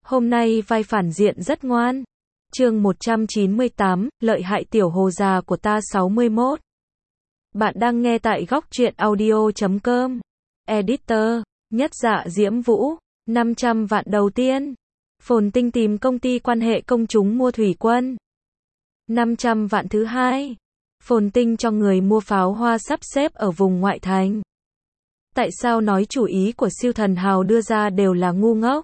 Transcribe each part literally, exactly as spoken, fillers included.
Hôm nay vai phản diện rất ngoan. Chương một trăm chín mươi tám, lợi hại tiểu hồ già của ta sáu mươi mốt. Bạn đang nghe tại góc truyện audio chấm com. Editor, Nhất Dạ Diễm Vũ, năm trăm vạn đầu tiên. Phồn Tinh tìm công ty quan hệ công chúng mua thủy quân. năm trăm vạn thứ hai. Phồn Tinh cho người mua pháo hoa sắp xếp ở vùng ngoại thành. Tại sao nói chủ ý của siêu thần hào đưa ra đều là ngu ngốc?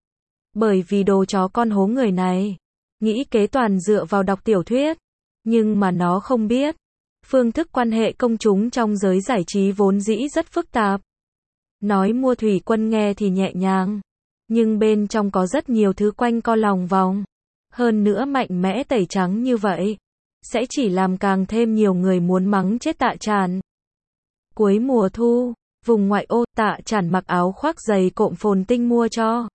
Bởi vì đồ chó con hố người này nghĩ kế toàn dựa vào đọc tiểu thuyết, nhưng mà nó không biết phương thức quan hệ công chúng trong giới giải trí vốn dĩ rất phức tạp. Nói mua thủy quân nghe thì nhẹ nhàng, nhưng bên trong có rất nhiều thứ quanh co lòng vòng. Hơn nữa mạnh mẽ tẩy trắng như vậy sẽ chỉ làm càng thêm nhiều người muốn mắng chết Tạ Tràn. Cuối mùa thu, vùng ngoại ô, Tạ Tràn mặc áo khoác dày cộm Phồn Tinh mua cho,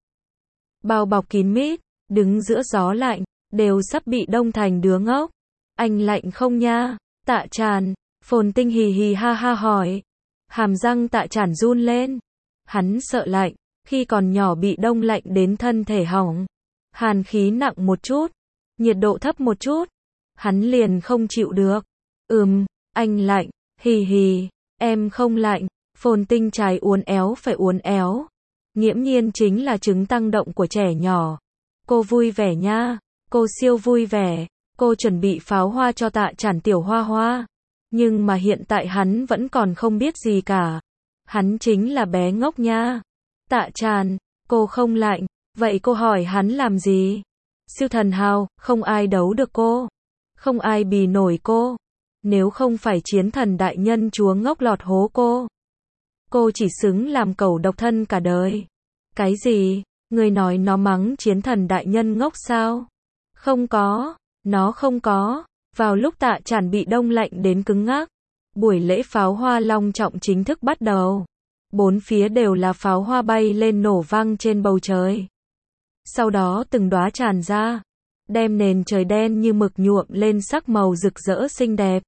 bao bọc kín mít, đứng giữa gió lạnh, đều sắp bị đông thành đứa ngốc. Anh lạnh không nha, Tạ Tràn? Phồn Tinh hì hì ha ha hỏi. Hàm răng Tạ Tràn run lên. Hắn sợ lạnh, khi còn nhỏ bị đông lạnh đến thân thể hỏng. Hàn khí nặng một chút, nhiệt độ thấp một chút, hắn liền không chịu được. Ừm, anh lạnh, hì hì, em không lạnh. Phồn Tinh trái uốn éo phải uốn éo. Nghiễm nhiên chính là chứng tăng động của trẻ nhỏ. Cô vui vẻ nha, cô siêu vui vẻ. Cô chuẩn bị pháo hoa cho Tạ Tràn tiểu hoa hoa. Nhưng mà hiện tại hắn vẫn còn không biết gì cả. Hắn chính là bé ngốc nha. Tạ Tràn, cô không lạnh, vậy cô hỏi hắn làm gì? Siêu thần hào, không ai đấu được cô. Không ai bì nổi cô. Nếu không phải chiến thần đại nhân chúa ngốc lọt hố cô, cô chỉ xứng làm cẩu độc thân cả đời. Cái gì? Người nói nó mắng chiến thần đại nhân ngốc sao? Không có, nó không có. Vào lúc Tạ Tràn bị đông lạnh đến cứng ngắc, buổi lễ pháo hoa long trọng chính thức bắt đầu. Bốn phía đều là pháo hoa bay lên nổ vang trên bầu trời. Sau đó từng đóa tràn ra, đem nền trời đen như mực nhuộm lên sắc màu rực rỡ xinh đẹp.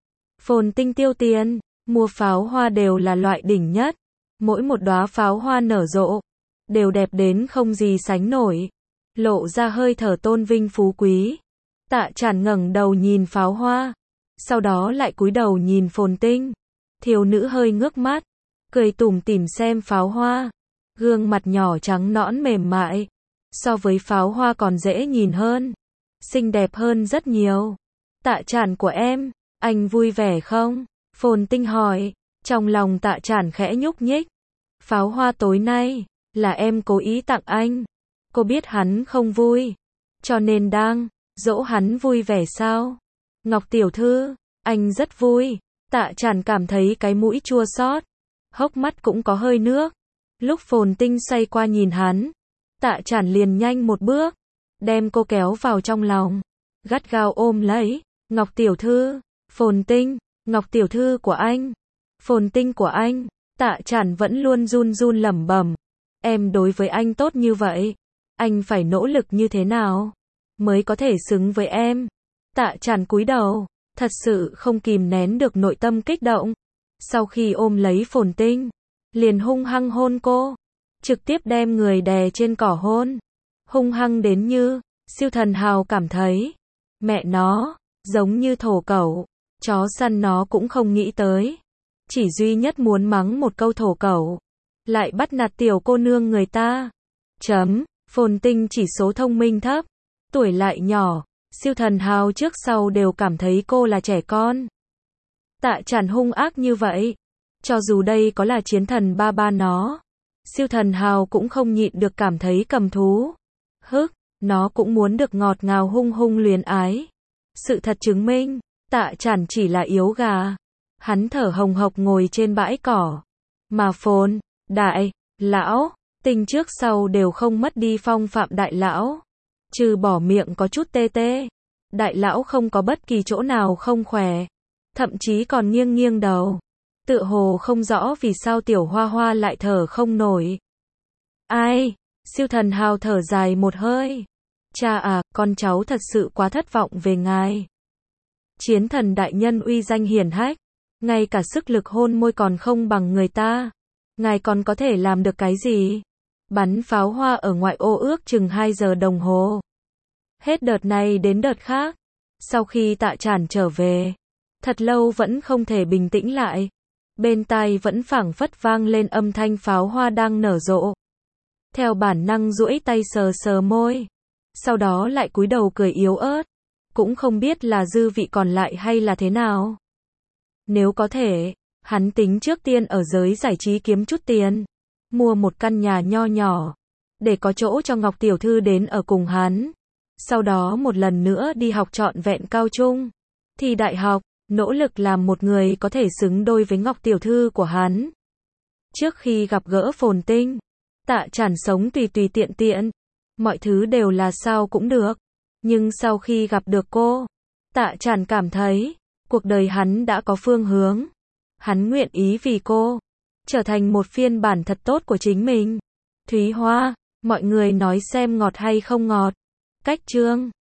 Phồn Tinh tiêu tiền, mua pháo hoa đều là loại đỉnh nhất. Mỗi một đóa pháo hoa nở rộ đều đẹp đến không gì sánh nổi, lộ ra hơi thở tôn vinh phú quý. Tạ Tràn ngẩng đầu nhìn pháo hoa, sau đó lại cúi đầu nhìn Phồn Tinh. Thiếu nữ hơi ngước mắt, cười tủm tỉm xem pháo hoa. Gương mặt nhỏ trắng nõn mềm mại, so với pháo hoa còn dễ nhìn hơn, xinh đẹp hơn rất nhiều. Tạ Tràn của em, anh vui vẻ không? Phồn Tinh hỏi. Trong lòng Tạ Tràn khẽ nhúc nhích. Pháo hoa tối nay là em cố ý tặng anh. Cô biết hắn không vui, cho nên đang dỗ hắn vui vẻ sao? Ngọc tiểu thư, anh rất vui. Tạ Tràn cảm thấy cái mũi chua xót, hốc mắt cũng có hơi nước. Lúc Phồn Tinh xoay qua nhìn hắn, Tạ Tràn liền nhanh một bước, đem cô kéo vào trong lòng, gắt gao ôm lấy. Ngọc tiểu thư, Phồn Tinh, Ngọc tiểu thư của anh, Phồn Tinh của anh. Tạ Tràn vẫn luôn run run lẩm bẩm, em đối với anh tốt như vậy, anh phải nỗ lực như thế nào mới có thể xứng với em? Tạ Tràn cúi đầu, thật sự không kìm nén được nội tâm kích động. Sau khi ôm lấy Phồn Tinh, liền hung hăng hôn cô, trực tiếp đem người đè trên cỏ hôn, hung hăng đến như siêu thần hào cảm thấy, mẹ nó, giống như thổ cẩu, chó săn nó cũng không nghĩ tới, chỉ duy nhất muốn mắng một câu thổ cẩu, lại bắt nạt tiểu cô nương người ta. Chấm, Phồn Tinh chỉ số thông minh thấp, tuổi lại nhỏ, siêu thần hào trước sau đều cảm thấy cô là trẻ con. Tạ Tràn hung ác như vậy, cho dù đây có là chiến thần ba ba nó, siêu thần hào cũng không nhịn được cảm thấy cầm thú. Hức, nó cũng muốn được ngọt ngào hung hung luyến ái. Sự thật chứng minh, Tạ Tràn chỉ là yếu gà. Hắn thở hồng hộc ngồi trên bãi cỏ, mà Phồn đại lão Tinh trước sau đều không mất đi phong phạm đại lão, trừ bỏ miệng có chút tê tê. Đại lão không có bất kỳ chỗ nào không khỏe, thậm chí còn nghiêng nghiêng đầu, tựa hồ không rõ vì sao tiểu hoa hoa lại thở không nổi. Ai? Siêu thần hào thở dài một hơi. Cha à, con cháu thật sự quá thất vọng về ngài. Chiến thần đại nhân uy danh hiển hách, ngay cả sức lực hôn môi còn không bằng người ta. Ngài còn có thể làm được cái gì? Bắn pháo hoa ở ngoại ô ước chừng hai giờ đồng hồ. Hết đợt này đến đợt khác. Sau khi Tạ Trản trở về, thật lâu vẫn không thể bình tĩnh lại. Bên tai vẫn phảng phất vang lên âm thanh pháo hoa đang nở rộ. Theo bản năng duỗi tay sờ sờ môi. Sau đó lại cúi đầu cười yếu ớt. Cũng không biết là dư vị còn lại hay là thế nào. Nếu có thể, hắn tính trước tiên ở giới giải trí kiếm chút tiền. Mua một căn nhà nho nhỏ. Để có chỗ cho Ngọc Tiểu Thư đến ở cùng hắn. Sau đó một lần nữa đi học trọn vẹn cao trung. Thi đại học, nỗ lực làm một người có thể xứng đôi với Ngọc Tiểu Thư của hắn. Trước khi gặp gỡ Phồn Tinh, Tạ Trản sống tùy tùy tiện tiện. Mọi thứ đều là sao cũng được. Nhưng sau khi gặp được cô, Tạ Trản cảm thấy, cuộc đời hắn đã có phương hướng. Hắn nguyện ý vì cô, trở thành một phiên bản thật tốt của chính mình. Thúy Hoa, mọi người nói xem ngọt hay không ngọt. Cách chương